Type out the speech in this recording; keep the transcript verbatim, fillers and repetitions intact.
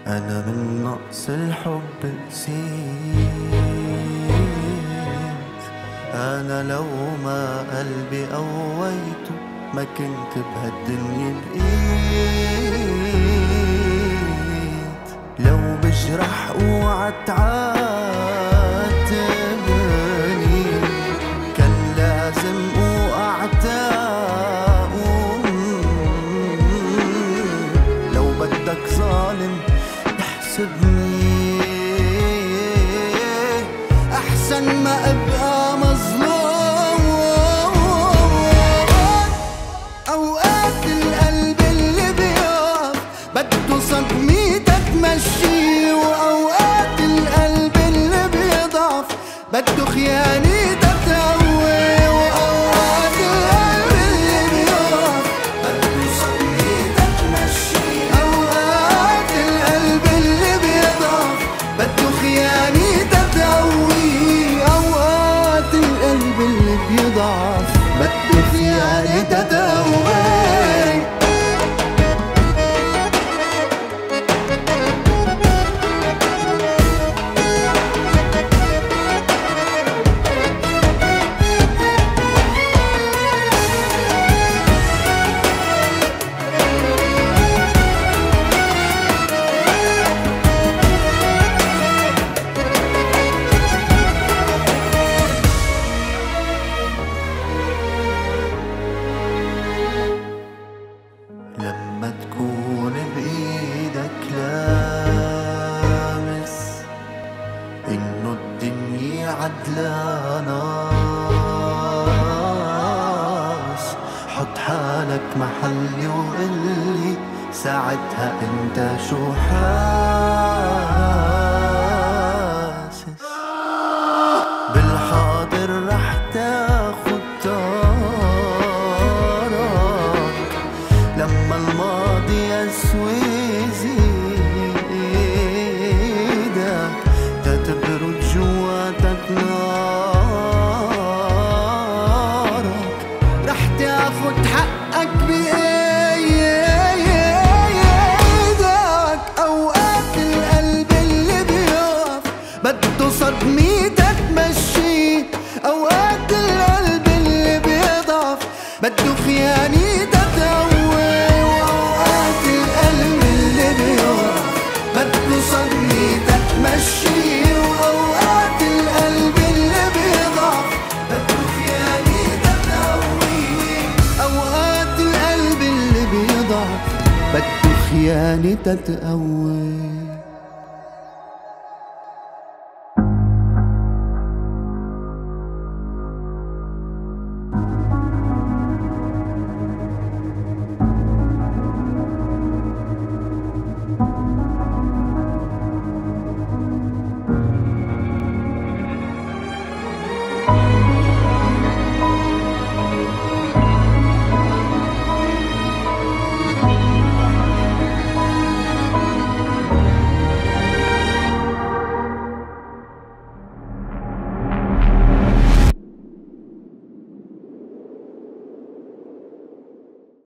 أنا من نقص الحب قسيت. أنا لو ما قلبي قويته ما كنت بهالدنيا بقيت. لو بجرح اوعى تعاتبني، كان لازم اوقع تقوم. لو بدك ظالم احسبني، احسن ما ابقى مظلوم. اوقات القلب اللي بيقف بده صدميتك تمشي، واوقات القلب اللي بيضعف بده خيانتك تقوي. واوقات القلب اللي بيقف بده صدميتك تمشي، اوقات القلب اللي بيضعف بده خيانتك تقوي. اوقات القلب اللي بيضعف بده خيانتك تقوي. لما تكون بإيدك لامس إنه الدنيا عدلاناس، حط حالك محلي وقلي ساعتها انت شو حاسس. بالحاضر رح تاخد طارك لما الماضي يسوي زيدك، تتبرد جواتك نارك. رح تاخد حقك بإيدك. اوقات القلب اللي بيقف بده صدميتك تمشي، اوقات القلب اللي بيضعف بده خيانتك تقوي. واوقات القلب اللي بيقف بده صدميتك تمشي، واوقات القلب اللي بيضعف بده خيانتك تقوي. اوقات القلب اللي بيضعف بده خيانتك تقوي.